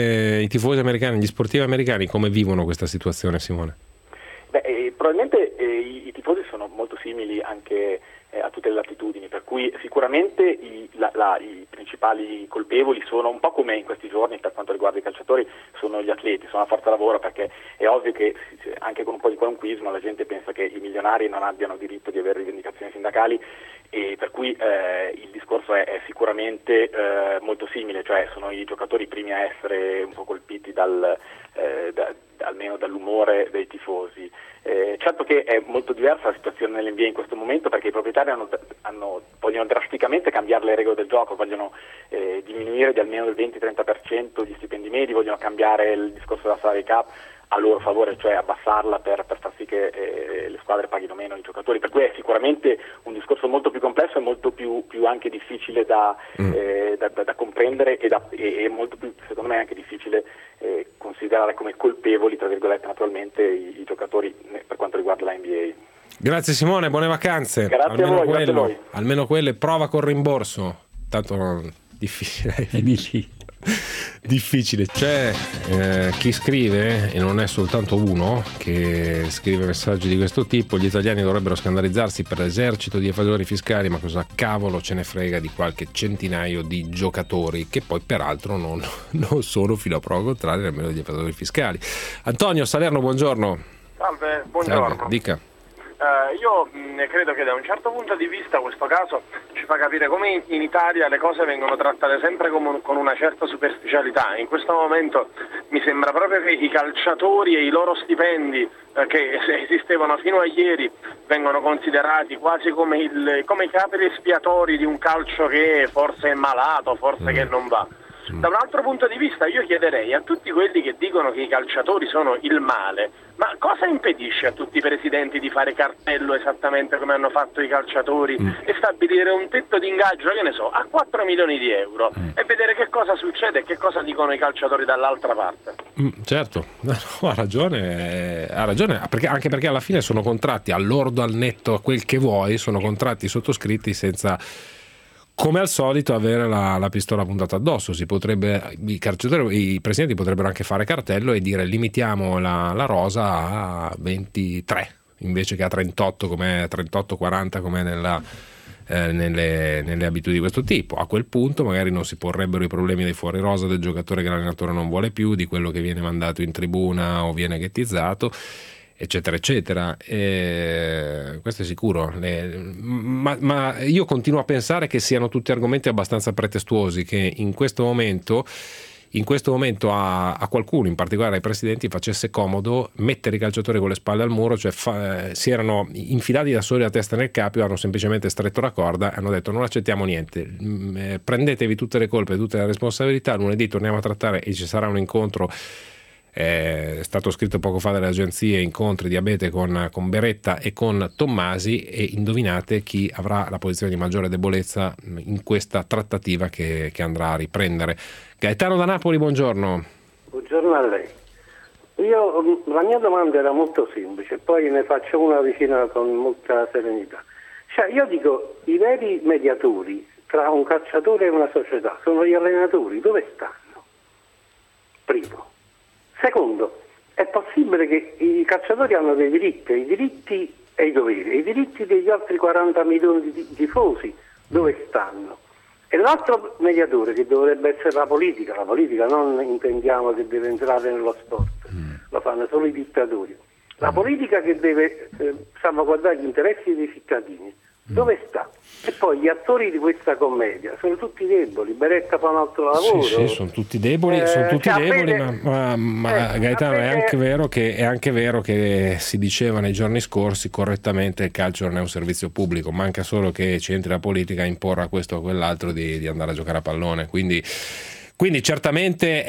i tifosi americani, gli sportivi americani come vivono questa situazione, Simone? Beh, eh, probabilmente eh, i, i tifosi sono molto simili anche eh, a tutte le latitudini, per cui sicuramente i, la, la, i principali colpevoli sono un po' come in questi giorni per quanto riguarda i calciatori, sono gli atleti, sono la forza lavoro, perché è ovvio che anche con un po' di qualunquismo la gente pensa che i milionari non abbiano diritto di avere rivendicazioni sindacali, e per cui eh, il discorso è, è sicuramente eh, molto simile, cioè sono i giocatori i primi a essere un po' colpiti dal, eh, da, almeno dall'umore dei tifosi. Eh, certo che è molto diversa la situazione nell'N B A in questo momento, perché i proprietari hanno, hanno, vogliono drasticamente cambiare le regole del gioco, vogliono eh, diminuire di almeno il venti-trenta per cento gli stipendi medi, vogliono cambiare il discorso della salary cap a loro favore, cioè abbassarla per, per far sì che eh, le squadre paghino meno i giocatori, per cui è sicuramente un discorso molto più complesso e molto più, più anche difficile da, mm. eh, da, da, da comprendere e, da, e, e molto più, secondo me, anche difficile eh, considerare come colpevoli, tra virgolette, naturalmente i, i giocatori per quanto riguarda la N B A. Grazie Simone, buone vacanze. Grazie almeno a voi, quello, grazie a voi. Almeno quelle, prova col rimborso, tanto difficile. Difficile. C'è eh, chi scrive, e non è soltanto uno che scrive messaggi di questo tipo: gli italiani dovrebbero scandalizzarsi per l'esercito di evasori fiscali, ma cosa cavolo ce ne frega di qualche centinaio di giocatori che poi peraltro non, non sono, fino a prova contraria, nemmeno degli evasori fiscali. Antonio Salerno, buongiorno. Salve, buongiorno. Salve, dica. Uh, io mh, credo che da un certo punto di vista questo caso ci fa capire come in, in Italia le cose vengono trattate sempre con, con una certa superficialità. In questo momento mi sembra proprio che i calciatori e i loro stipendi eh, che esistevano fino a ieri vengono considerati quasi come, il, come i capri espiatori di un calcio che forse è malato, forse mm. che non va. Da un altro punto di vista io chiederei a tutti quelli che dicono che i calciatori sono il male, ma cosa impedisce a tutti i presidenti di fare cartello esattamente come hanno fatto i calciatori mm. e stabilire un tetto di ingaggio, che ne so, a quattro milioni di euro mm. e vedere che cosa succede e che cosa dicono i calciatori dall'altra parte? Mm, certo, no, ha ragione, ha ragione, perché, anche perché alla fine sono contratti all'ordo, al netto, a quel che vuoi, sono contratti sottoscritti senza, come al solito, avere la, la pistola puntata addosso. Si potrebbe, i calciatori, i presidenti potrebbero anche fare cartello e dire limitiamo la, la rosa a ventitré invece che a trentotto, come trentotto quaranta come nella Eh, nelle, nelle abitudini di questo tipo. A quel punto magari non si porrebbero i problemi dei fuori rosa, del giocatore che l'allenatore non vuole più, di quello che viene mandato in tribuna o viene ghettizzato, eccetera eccetera. E questo è sicuro. Le, ma, ma io continuo a pensare che siano tutti argomenti abbastanza pretestuosi, che in questo momento in questo momento a, a qualcuno, in particolare ai presidenti, facesse comodo mettere i calciatori con le spalle al muro, cioè fa, si erano infilati da soli la testa nel capio, hanno semplicemente stretto la corda e hanno detto non accettiamo niente, eh, prendetevi tutte le colpe, tutte le responsabilità, lunedì torniamo a trattare e ci sarà un incontro. È stato scritto poco fa dalle agenzie, incontri di Abete con, con Beretta e con Tommasi, e indovinate chi avrà la posizione di maggiore debolezza in questa trattativa che, che andrà a riprendere. Gaetano da Napoli, buongiorno. Buongiorno a lei. Io, la mia domanda era molto semplice, poi ne faccio una vicina con molta serenità. Cioè, io dico, i veri mediatori tra un calciatore e una società sono gli allenatori, dove stanno? Primo. Secondo, è possibile che i calciatori hanno dei diritti, i diritti e i doveri, i diritti degli altri quaranta milioni di tifosi dove stanno? E l'altro mediatore, che dovrebbe essere la politica, la politica non intendiamo che deve entrare nello sport, lo fanno solo i dittatori, la politica che deve eh, salvaguardare gli interessi dei cittadini, dove sta? E poi gli attori di questa commedia sono tutti deboli. Beretta fa un altro lavoro. Sì, sì, sono tutti deboli, eh, sono tutti deboli, appena, ma, ma, ma eh, Gaetano, appena, è anche vero che è anche vero che si diceva nei giorni scorsi correttamente: il calcio non è un servizio pubblico, manca solo che ci entri la politica a imporre a questo o a quell'altro di, di andare a giocare a pallone. Quindi Quindi certamente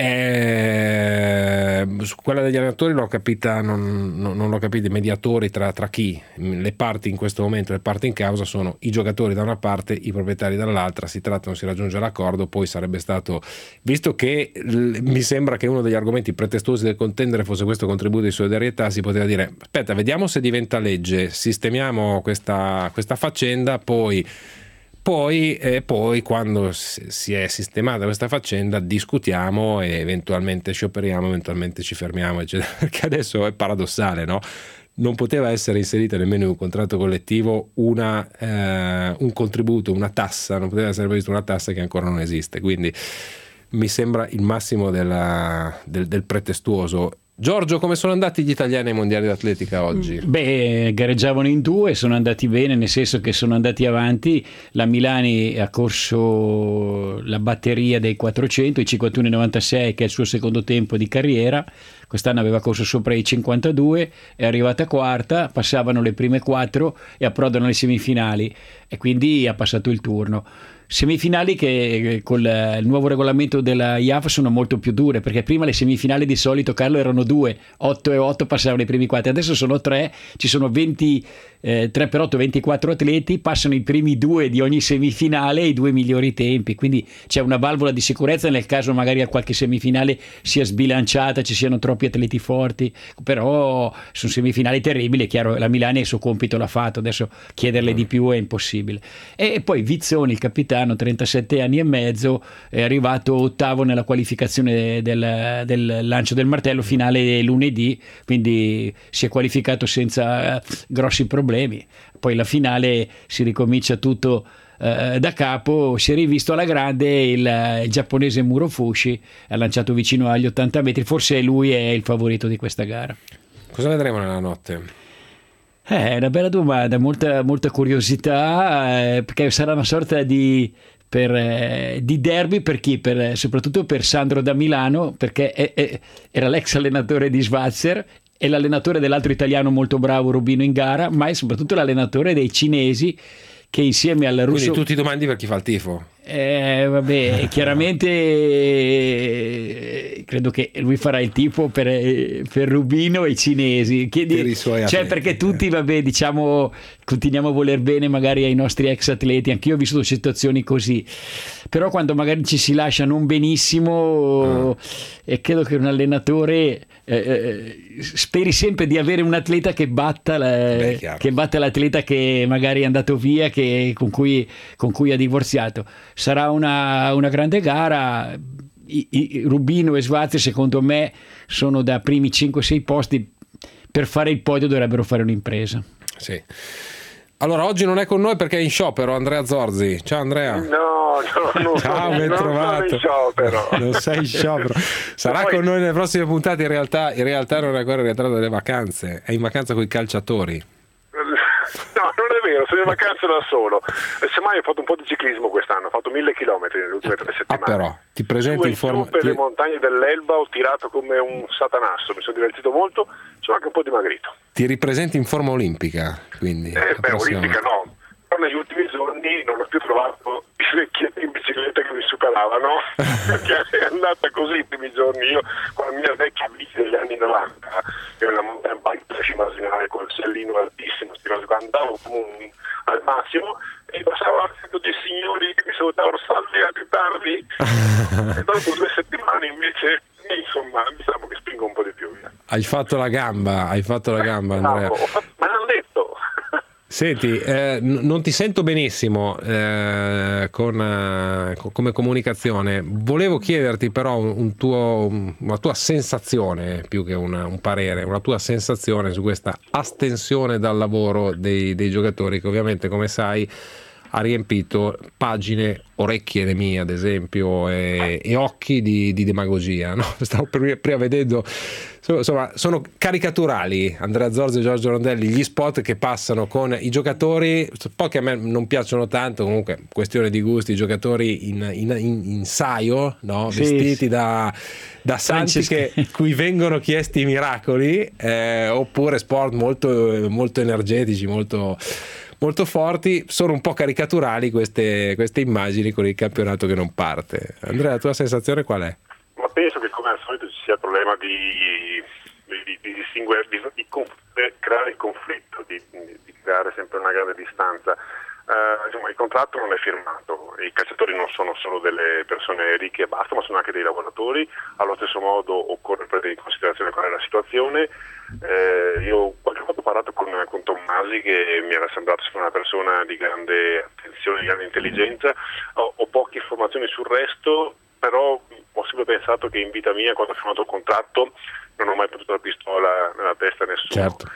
eh, su quella degli allenatori l'ho capita, non, non, non l'ho capito, i mediatori tra, tra chi? Le parti in questo momento, le parti in causa sono i giocatori da una parte, i proprietari dall'altra, si tratta, non si raggiunge l'accordo, poi sarebbe stato, visto che l, mi sembra che uno degli argomenti pretestuosi del contendere fosse questo contributo di solidarietà, si poteva dire aspetta, vediamo se diventa legge, sistemiamo questa, questa faccenda, poi Poi, eh, poi quando si è sistemata questa faccenda discutiamo e eventualmente scioperiamo, eventualmente ci fermiamo, eccetera. Perché adesso è paradossale, no? Non poteva essere inserita nemmeno in un contratto collettivo una, eh, un contributo, una tassa, non poteva essere prevista una tassa che ancora non esiste, quindi mi sembra il massimo della, del, del pretestuoso. Giorgio, come sono andati gli italiani ai mondiali d'atletica oggi? Beh, gareggiavano in due, sono andati bene, nel senso che sono andati avanti. La Milani ha corso la batteria dei quattrocento, i cinquantuno e novantasei, che è il suo secondo tempo di carriera. Quest'anno aveva corso sopra i cinquantadue, è arrivata quarta, passavano le prime quattro e approdano alle semifinali, e quindi ha passato il turno. Semifinali che con il nuovo regolamento della I A F sono molto più dure, perché prima le semifinali di solito, Carlo, erano due, otto e otto passavano i primi quattro, adesso sono tre, ci sono venti, eh, tre per otto, ventiquattro atleti, passano i primi due di ogni semifinale e i due migliori tempi, quindi c'è una valvola di sicurezza nel caso magari a qualche semifinale sia sbilanciata, ci siano troppi atleti forti, però sono semifinali terribili. È chiaro, la Milani il suo compito l'ha fatto, adesso chiederle di più è impossibile. E poi Vizzoni, il capitano, trentasette anni e mezzo, è arrivato ottavo nella qualificazione del, del lancio del martello, finale lunedì, quindi si è qualificato senza grossi problemi. Poi la finale si ricomincia tutto eh, da capo. Si è rivisto alla grande il, il giapponese Muro Fushi, ha lanciato vicino agli ottanta metri, forse lui è il favorito di questa gara. Cosa vedremo nella notte? Eh, è una bella domanda, molta, molta curiosità, eh, perché sarà una sorta di, per, eh, di derby per chi? Per, soprattutto per Sandro da Milano, perché è, è, era l'ex allenatore di Schwarzer, è l'allenatore dell'altro italiano molto bravo Rubino in gara, ma è soprattutto l'allenatore dei cinesi, che insieme al russo... Quindi tu ti domandi per chi fa il tifo? Eh, vabbè, chiaramente eh, credo che lui farà il tipo per, per Rubino e i cinesi. Chiedi, per i suoi cioè atleti, perché tutti, vabbè, diciamo, continuiamo a voler bene magari ai nostri ex atleti. Anch'io ho vissuto situazioni così, però quando magari ci si lascia non benissimo, ah. e credo che un allenatore eh, speri sempre di avere un atleta che batta la, Beh, che batta l'atleta che magari è andato via, che, con cui con cui ha divorziato. Sarà una, una grande gara. I, i, Rubino e Svazi secondo me sono da primi cinque sei posti. Per fare il podio dovrebbero fare un'impresa. Sì. Allora oggi non è con noi perché è in sciopero Andrea Zorzi. Ciao Andrea. No, no, no, ciao, ben non trovato. sono in sciopero. Non sei in sciopero. Sarà poi... con noi nelle prossime puntate. In realtà, in realtà non è ancora rientrato dalle vacanze, è in vacanza con i calciatori. No, non è vero, sono in vacanza da solo. Semmai ho fatto un po' di ciclismo quest'anno, ho fatto mille chilometri nelle ultime tre settimane. Ah, però ti presenti in forma. Su per ti... le montagne dell'Elba ho tirato come un satanasso, mi sono divertito molto, sono anche un po' dimagrito. Ti ripresenti in forma olimpica, quindi? Eh, beh, olimpica no. Però negli ultimi giorni non ho più trovato i vecchietti in bicicletta che mi superavano, perché è andata così i primi giorni. Io con la mia vecchia bici degli anni novanta, che è una mountain bike da immaginare col sellino altissimo, andavo un, al massimo e passavo a dei signori che mi salutavano salve a più tardi e dopo due settimane invece insomma diciamo che spingo un po' di più via. Hai fatto la gamba, hai fatto la gamba Andrea. No, fatto, ma l'hanno detto. Senti, eh, n- non ti sento benissimo eh, con, eh, co- come comunicazione. Volevo chiederti però un, un tuo, una tua sensazione, più che una, un parere, una tua sensazione su questa astensione dal lavoro dei, dei giocatori, che ovviamente, come sai, ha riempito pagine, orecchie le mie ad esempio, e, e occhi di, di demagogia, no? Stavo prima, prima vedendo, insomma, sono caricaturali Andrea Zorzi e Giorgio Rondelli gli spot che passano con i giocatori, poi che a me non piacciono tanto, comunque questione di gusti, i giocatori in, in, in, in saio, no? Sì, vestiti sì. da da santi che, cui vengono chiesti i miracoli, eh, oppure sport molto, molto energetici, molto molto forti. Sono un po' caricaturali queste, queste immagini con il campionato che non parte. Andrea, la tua sensazione qual è? Ma penso che come al solito ci sia il problema di, di, di distinguere, di, di creare il conflitto, di, di creare sempre una grande distanza. Uh, insomma, il contratto non è firmato, i calciatori non sono solo delle persone ricche e basta, ma sono anche dei lavoratori. Allo stesso modo occorre prendere in considerazione qual è la situazione. Uh, io qualche volta ho parlato con, con Tommasi, che mi era sembrato essere una persona di grande attenzione, di grande intelligenza. Ho, ho poche informazioni sul resto, però ho sempre pensato che in vita mia, quando ho firmato il contratto, non ho mai potuto la pistola nella testa a nessuno. Certo.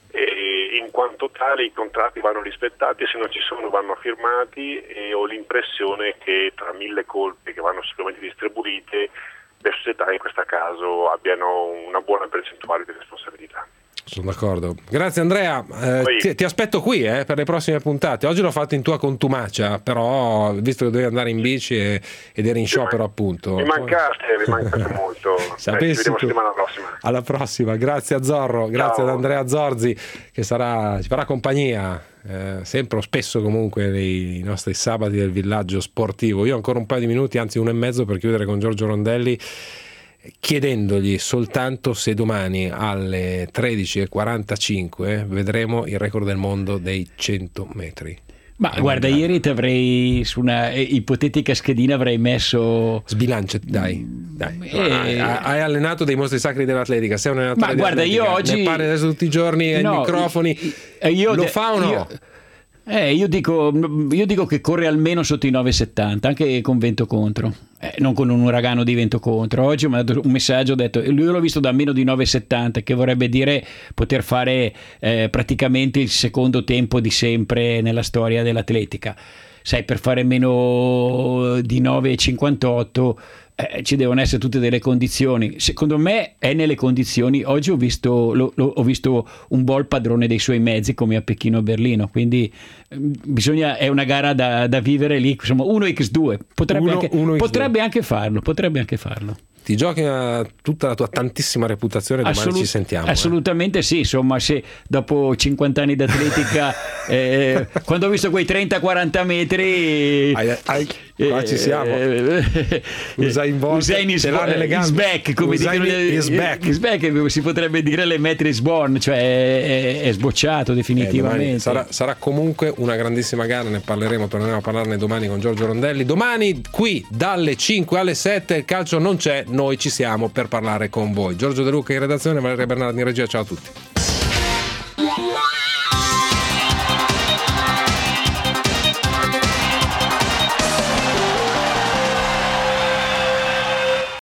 E in quanto tali i contratti vanno rispettati, e se non ci sono vanno firmati, e ho l'impressione che tra mille colpe che vanno sicuramente distribuite, le società in questo caso abbiano una buona percentuale di responsabilità. Sono d'accordo. Grazie Andrea, eh, ti, ti aspetto qui eh, per le prossime puntate. Oggi l'ho fatto in tua contumacia, però visto che dovevi andare in bici e, ed eri in sciopero, appunto. Mi mancate, mi mancate molto. Dai, ci vediamo settimana prossima. Alla prossima, grazie a Zorro, grazie Ciao. ad Andrea Zorzi che sarà, ci farà compagnia eh, sempre o spesso comunque nei nostri sabati del villaggio sportivo. Io ho ancora un paio di minuti, anzi uno e mezzo, per chiudere con Giorgio Rondelli, chiedendogli soltanto se domani alle tredici e quarantacinque vedremo il record del mondo dei cento metri. Ma eh, guarda, ieri ti avrei su una ipotetica schedina avrei messo sbilancia, dai, dai. Eh, hai allenato dei mostri sacri dell'atletica, sei un allenatore ma guarda, io oggi ne parli adesso tutti i giorni ai no, microfoni, io lo de- fa o no? Io... Eh, io dico, io dico che corre almeno sotto i nove e settanta, anche con vento contro, eh, non con un uragano di vento contro. Oggi mi ha dato un messaggio, ho detto, lui l'ho visto da meno di nove e settanta, che vorrebbe dire poter fare eh, praticamente il secondo tempo di sempre nella storia dell'atletica. Sai, per fare meno di nove e cinquantotto eh, ci devono essere tutte delle condizioni. Secondo me è nelle condizioni. Oggi ho visto, lo, lo, ho visto un buon padrone dei suoi mezzi, come a Pechino e Berlino, quindi eh, bisogna, è una gara da, da vivere lì, insomma uno ics due potrebbe, uno, anche, uno potrebbe anche farlo potrebbe anche farlo. Ti giochi tutta la tua tantissima reputazione, domani Assolut- ci sentiamo. Assolutamente eh. sì, insomma, se dopo cinquanta anni d'atletica, eh, quando ho visto quei trenta quaranta metri, hai, hai, Qua ci siamo. Usain Bolt Usain is, ce l'ha nelle gambe. is back, come Usain dicono is back. Is back, si potrebbe dire le metri is born, cioè è, è sbocciato definitivamente. Eh, sarà, sarà comunque una grandissima gara, ne parleremo, torneremo a parlarne domani con Giorgio Rondelli. Domani qui dalle cinque alle sette il calcio non c'è, noi ci siamo per parlare con voi. Giorgio De Luca in redazione, Valeria Bernardi in regia, ciao a tutti.